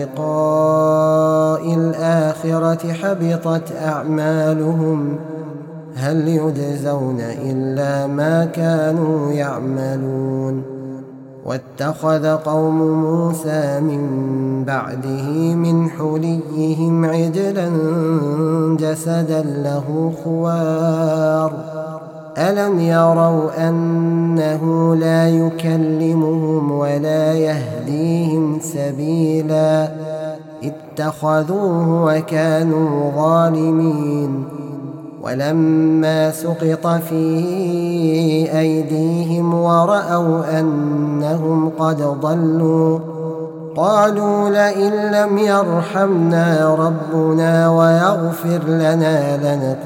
ولقاء الآخرة حبطت أعمالهم هل يجزون إلا ما كانوا يعملون واتخذ قوم موسى من بعده من حليهم عجلا جسدا له خوار ألم يروا أنه لا يكلمهم ولا يهديهم سبيلا اتخذوه وكانوا ظالمين ولما سقط في أيديهم ورأوا أنهم قد ضلوا قالوا لئن لم يرحمنا ربنا ويغفر لنا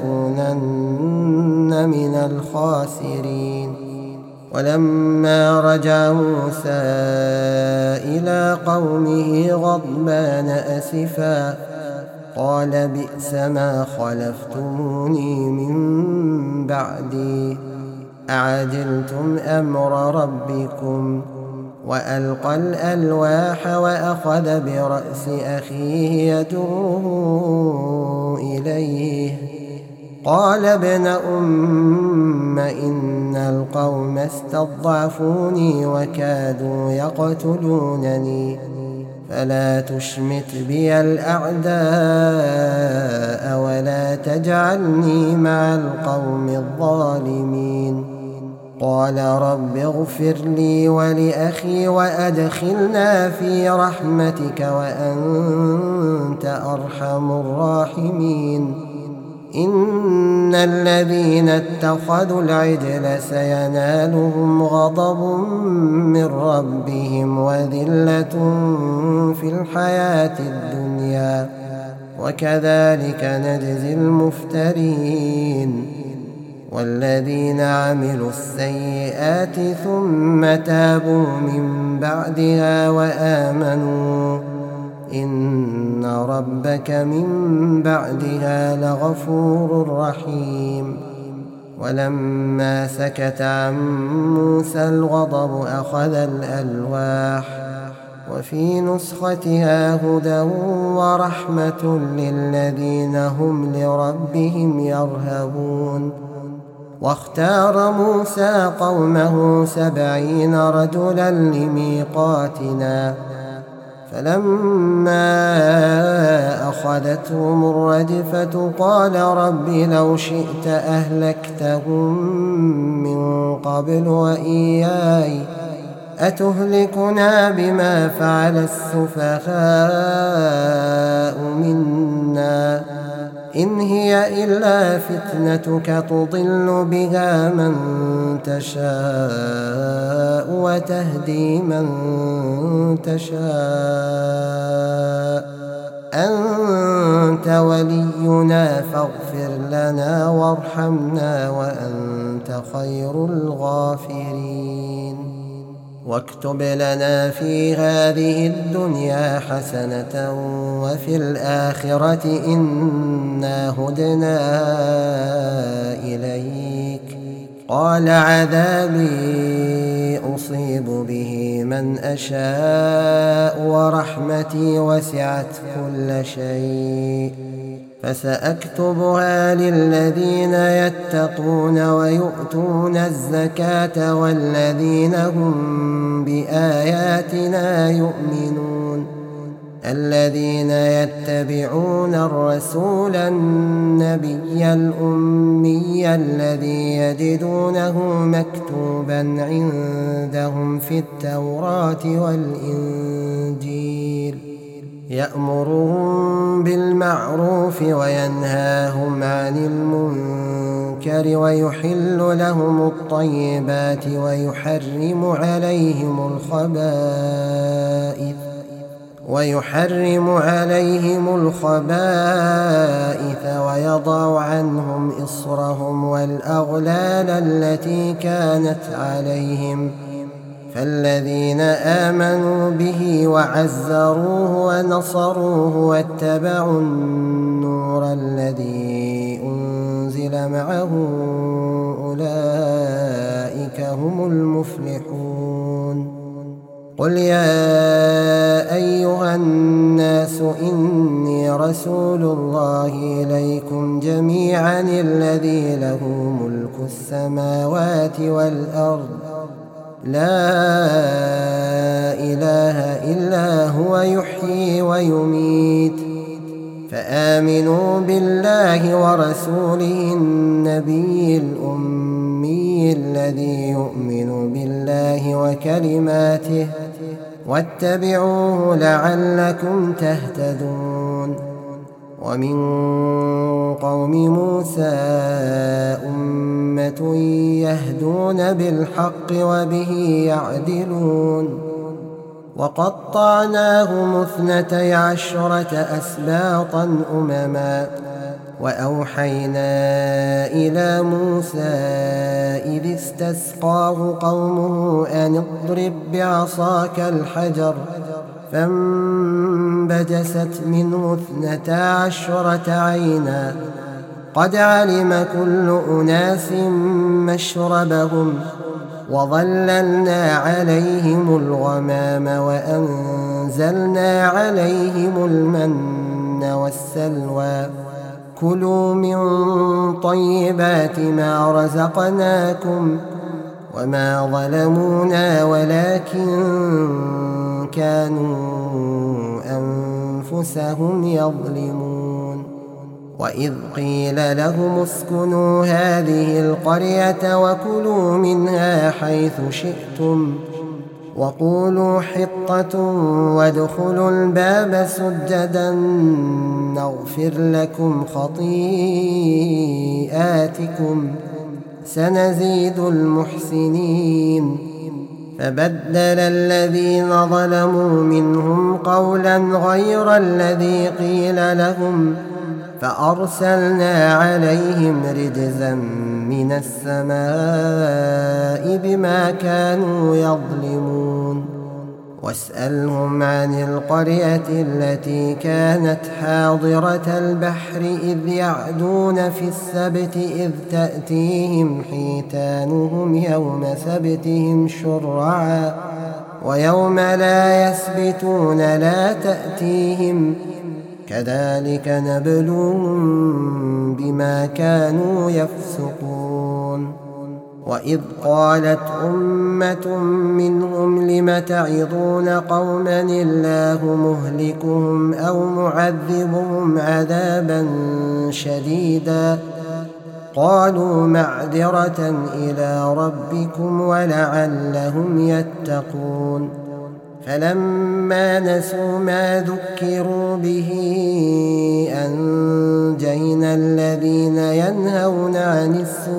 لنكونن من الخاسرين ولما رجع موسى إلى قومه غضبان أسفا قال بئس ما خلفتموني من بعدي أعجلتم أمر ربكم وألقى الألواح وأخذ برأس أخيه يجره إليه قال ابن أم إن القوم استضعفوني وكادوا يقتلونني فلا تشمت بي الأعداء ولا تجعلني مع القوم الظالمين قال رب اغفر لي ولأخي وأدخلنا في رحمتك وأنت أرحم الراحمين إن الذين اتخذوا العجل سينالهم غضب من ربهم وذلة في الحياة الدنيا وكذلك نجزي المفترين والذين عملوا السيئات ثم تابوا من بعدها وآمنوا إن ربك من بعدها لغفور رحيم ولما سكت عن موسى الغضب أخذ الألواح وفي نسختها هدى ورحمة للذين هم لربهم يرهبون واختار موسى قومه سبعين رجلا لميقاتنا فلما أخذتهم الرجفة قال رب لو شئت أهلكتهم من قبل وإياي أتهلكنا بما فعل السفهاء منا إن هي إلا فتنتك تضل بها من تشاء وتهدي من تشاء أنت ولينا فاغفر لنا وارحمنا وأنت خير الغافرين واكتب لنا في هذه الدنيا حسنة وفي الآخرة إنا هدنا إليك قال عذابي أصيب به من أشاء ورحمتي وسعت كل شيء فسأكتبها للذين يتقون ويؤتون الزكاة والذين هم بآياتنا يؤمنون الذين يتبعون الرسول النبي الأمي الذي يجدونه مكتوبا عندهم في التوراة والإنجيل يأمرهم بالمعروف وينهاهم عن المنكر ويحل لهم الطيبات ويحرم عليهم الخبائث ويحرم عليهم الخبائث ويضع عنهم إصرهم والأغلال التي كانت عليهم فالذين آمنوا به وعزروه ونصروه واتبعوا النور الذي أنزل معه أولئك هم المفلحون. قل يا أيها الناس إني رسول الله إليكم جميعا الذي له ملك السماوات والأرض لا إله إلا هو يحيي ويميت فآمنوا بالله ورسوله النبي الأمي الذي يؤمن بالله وكلماته واتبعوه لعلكم تهتدون. ومن قوم موسى أمة يهدون بالحق وبه يعدلون وقطعناهم اثنتي عشرة أسباطا أمما وأوحينا إلى موسى إذ استسقاه قومه أن اضرب بعصاك الحجر فانبجست منه اثنتا عشرة عينا قد علم كل أناس مشربهم وظللنا عليهم الغمام وأنزلنا عليهم المن والسلوى كلوا من طيبات ما رزقناكم وما ظلمونا ولكن كانوا أنفسهم يظلمون. وإذ قيل لهم اسكنوا هذه القرية وكلوا منها حيث شئتم وقولوا حطة وادخلوا الباب سجدا نغفر لكم خطيئاتكم سنزيد المحسنين. فبدل الذين ظلموا منهم قولا غير الذي قيل لهم فأرسلنا عليهم رجزا من السماء بما كانوا يظلمون. واسألهم عن القرية التي كانت حاضرة البحر إذ يعدون في السبت إذ تأتيهم حيتانهم يوم سبتهم شرعا ويوم لا يسبتون لا تأتيهم كذلك نبلوهم بما كانوا يفسقون. وإذ قالت أمة منهم لم تعظون قوما الله مهلكهم أو معذبهم عذابا شديدا قالوا معذرة إلى ربكم ولعلهم يتقون. فلما نسوا ما ذكروا به أنجينا الذين ينهون عن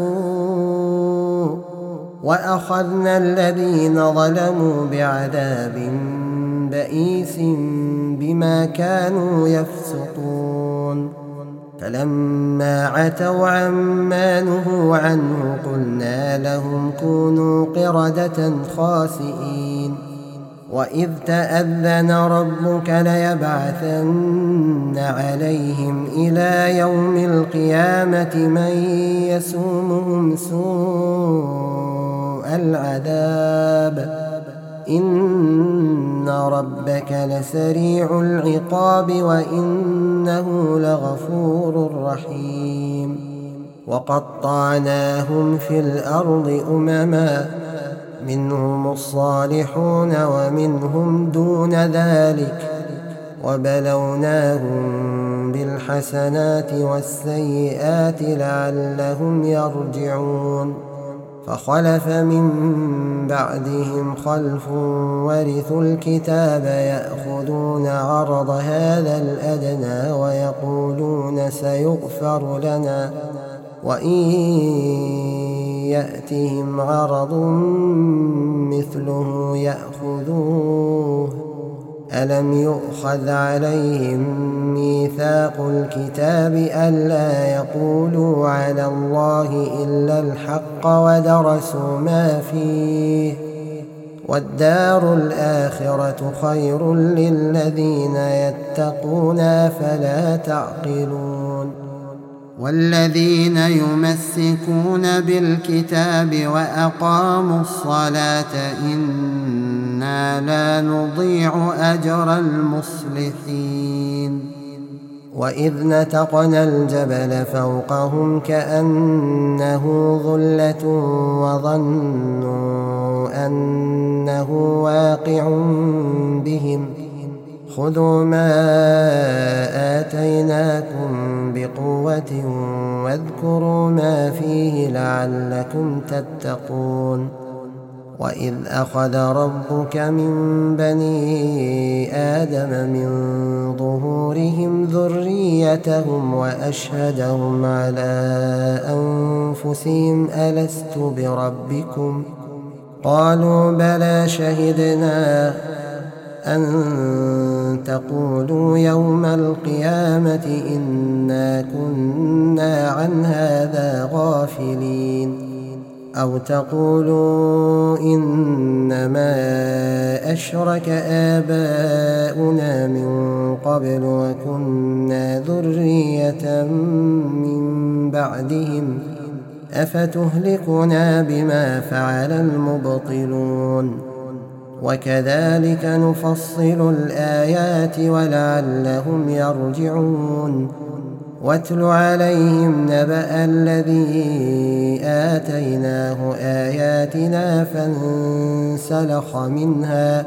السوء وأخذنا الذين ظلموا بعذاب بئيس بما كانوا يفسقون. فلما عتوا عما نهوا عنه قلنا لهم كونوا قردة خاسئين. وإذ تأذن ربك ليبعثن عليهم إلى يوم القيامة من يسومهم سوء العذاب إن ربك لسريع العقاب وإنه لغفور رحيم. وقطعناهم في الأرض أمما منهم الصالحون ومنهم دون ذلك وبلوناهم بالحسنات والسيئات لعلهم يرجعون فخلف من بعدهم خلف ورثوا الكتاب يأخذون عرض هذا الأدنى ويقولون سيغفر لنا وإن يأتهم عرض مثله يأخذوه ألم يؤخذ عليهم ميثاق الكتاب ألا يقولوا على الله إلا الحق ودرسوا ما فيه والدار الآخرة خير للذين يتقون فلا تعقلون والذين يمسكون بالكتاب وأقاموا الصلاة إنا لا نضيع أجر المصلحين وإذ نتقنا الجبل فوقهم كأنه ظلة وظنوا أنه واقع بهم خذوا ما آتيناكم بقوة واذكروا ما فيه لعلكم تتقون وإذ أخذ ربك من بني آدم من ظهورهم ذريتهم وأشهدهم على أنفسهم ألست بربكم قالوا بلى شهدنا أن تقولوا يوم القيامة إنا كنا عن هذا غافلين أو تقولوا إنما أشرك آباؤنا من قبل وكنا ذرية من بعدهم أفتهلكنا بما فعل المبطلون وكذلك نفصل الآيات ولعلهم يرجعون واتل عليهم نبأ الذي آتيناه آياتنا فانسلخ منها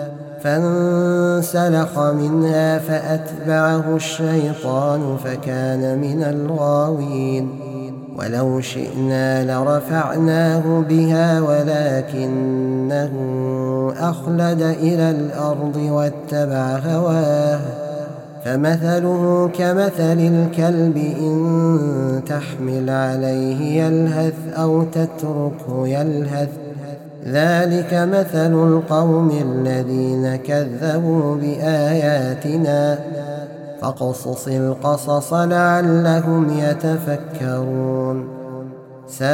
فانسلخ منها فأتبعه الشيطان فكان من الغاوين ولو شئنا لرفعناه بها ولكنه أخلد إلى الأرض واتبع هواه فمثله كمثل الكلب إن تحمل عليه يلهث أو تتركه يلهث ذلك مثل القوم الذين كذبوا بآياتنا فاقصص القصص لعلهم يتفكرون ساء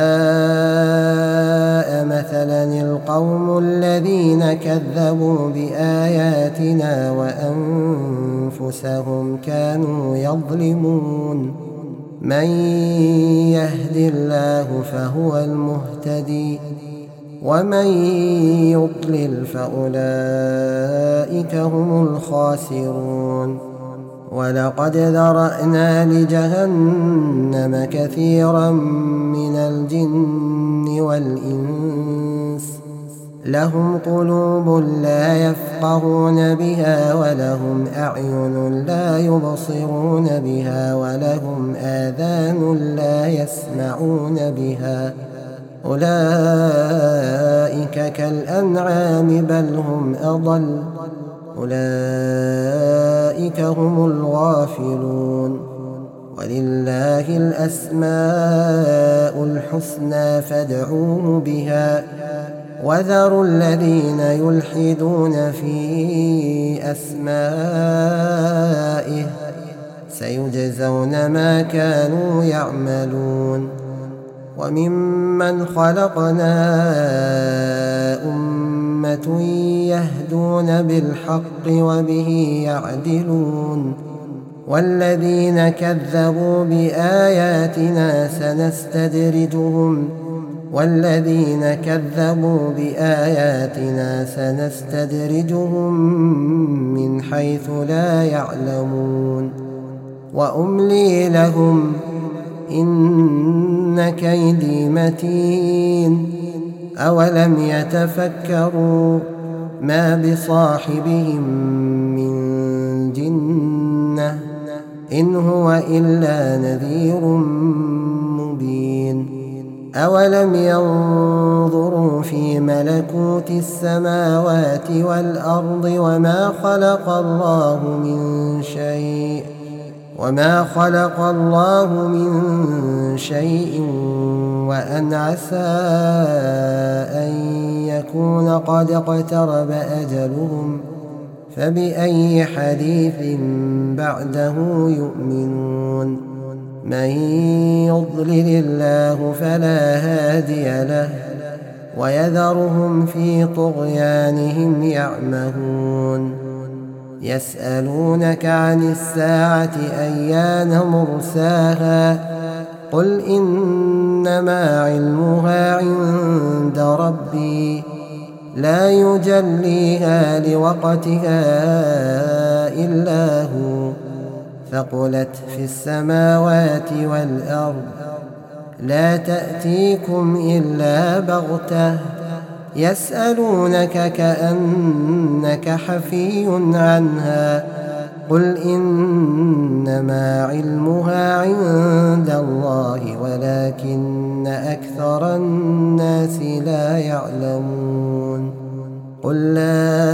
مثلا القوم الذين كذبوا بآياتنا وأنفسهم كانوا يظلمون من يهد الله فهو المهتدي ومن يضلل فأولئك هم الخاسرون ولقد ذرأنا لجهنم كثيرا من الجن والإنس لهم قلوب لا يفقهون بها ولهم أعين لا يبصرون بها ولهم آذان لا يسمعون بها أولئك كالأنعام بل هم أضل أولئك هم الغافلون ولله الأسماء الحسنى فادعوه بها وذروا الذين يلحدون في أسمائه سيجزون ما كانوا يعملون وممن خلقنا أمة يهدون بالحق وبه يعدلون والذين كذبوا بآياتنا سنستدرجهم والذين كذبوا بآياتنا سنستدرجهم من حيث لا يعلمون وأملي لهم إن كيدي متين أولم يتفكروا ما بصاحبهم من جنة إن هو إلا نذير مبين أولم ينظروا في ملكوت السماوات والأرض وما خلق الله من شيء وما خلق الله من شيء وأن عسى أن يكون قد اقترب أجلهم فبأي حديث بعده يؤمنون من يضلل الله فلا هادي له ويذرهم في طغيانهم يعمهون يسألونك عن الساعة أيان مرساها قل إنما علمها عند ربي لا يجليها لوقتها إلا هو ثقلت في السماوات والأرض لا تأتيكم إلا بغتة يسألونك كأنك حفي عنها قل إنما علمها عند الله ولكن أكثر الناس لا يعلمون قل لا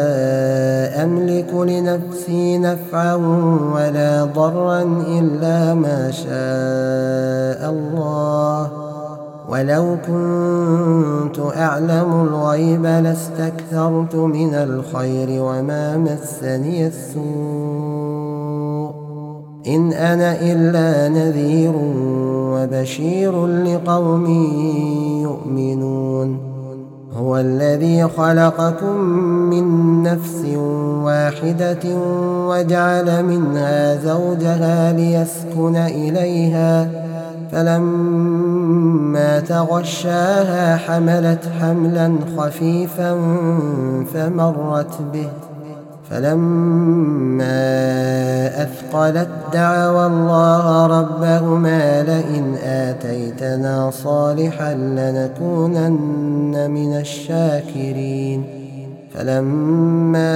أملك لنفسي نفعا ولا ضرا إلا ما شاء الله ولو كنت أعلم الغيب لاستكثرت من الخير وما مسني السوء إن أنا إلا نذير وبشير لقوم يؤمنون هو الذي خلقكم من نفس واحدة وجعل منها زوجها ليسكن إليها فلما تغشاها حملت حملا خفيفا فمرت به فلما أثقلت دعوا الله ربهما لئن آتيتنا صالحا لنكونن من الشاكرين فلما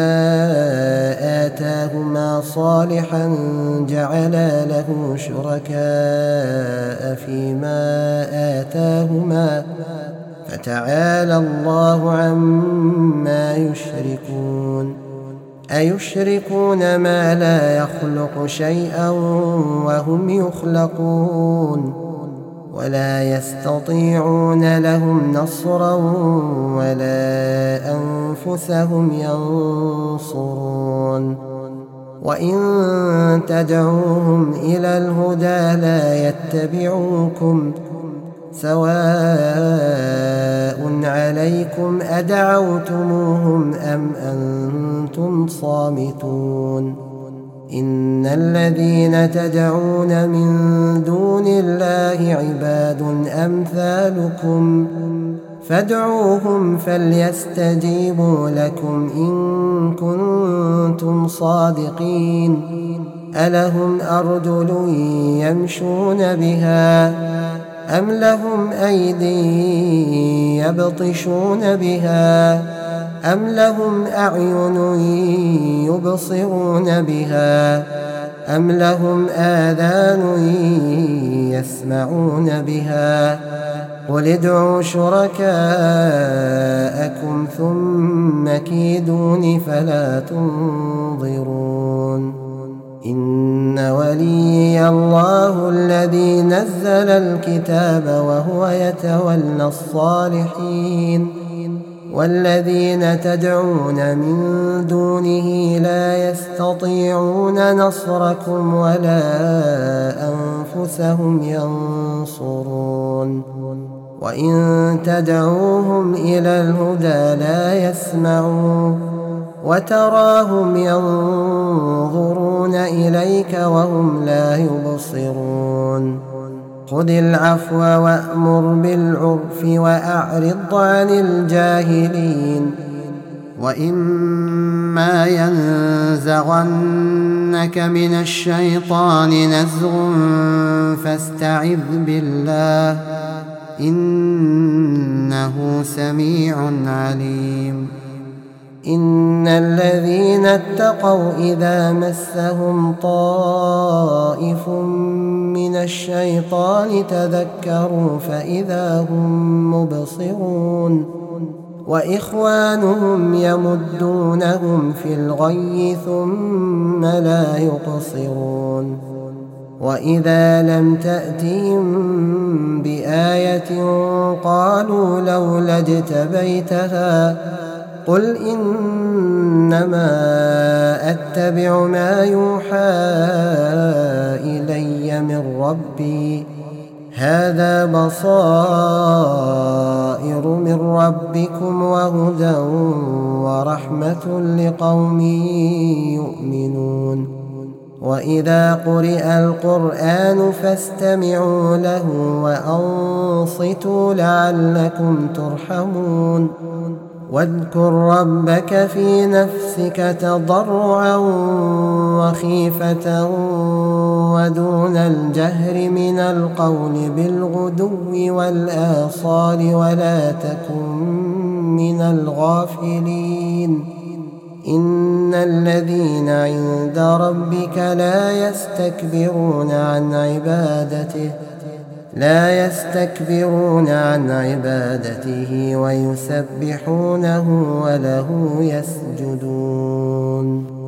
آتاهما صالحا جعلا له شركاء فيما آتاهما فتعالى الله عما يشركون أيشركون ما لا يخلق شيئا وهم يخلقون ولا يستطيعون لهم نصرا ولا أنفسهم ينصرون وإن تدعوهم إلى الهدى لا يتبعوكم سواء عليكم أدعوتموهم أم أنتم صامتون إن الذين تدعون من دون الله عباد أمثالكم فادعوهم فليستجيبوا لكم إن كنتم صادقين ألهم أرجل يمشون بها أم لهم أيدي يبطشون بها أم لهم أعين يبصرون بها أم لهم آذان يسمعون بها قل ادعوا شركاءكم ثم كيدون فلا تنظرون إن ولي الله الذي نزل الكتاب وهو يتولى الصالحين والذين تدعون من دونه لا يستطيعون نصركم ولا أنفسهم ينصرون وإن تدعوهم إلى الهدى لا يسمعون وتراهم ينظرون إليك وهم لا يبصرون خذ العفو وأمر بالعرف وأعرض عن الجاهلين وإما ينزغنك من الشيطان نزغ فاستعذ بالله إنه سميع عليم إن الذين اتقوا إذا مسهم طائف من الشيطان تذكروا فإذا هم مبصرون وإخوانهم يمدونهم في الغي ثم لا يقصرون وإذا لم تأتهم بآية قالوا لولا اجتبيتها قل إنما أتبع ما يوحى إلي من ربي هذا بصائر من ربكم وهدى ورحمة لقوم يؤمنون وإذا قرئ القرآن فاستمعوا له وأنصتوا لعلكم ترحمون واذكر ربك في نفسك تضرعا وخيفة ودون الجهر من القول بالغدو والآصال ولا تكن من الغافلين إن الذين عند ربك لا يستكبرون عن عبادته لا يستكبرون عن عبادته ويسبحونه وله يسجدون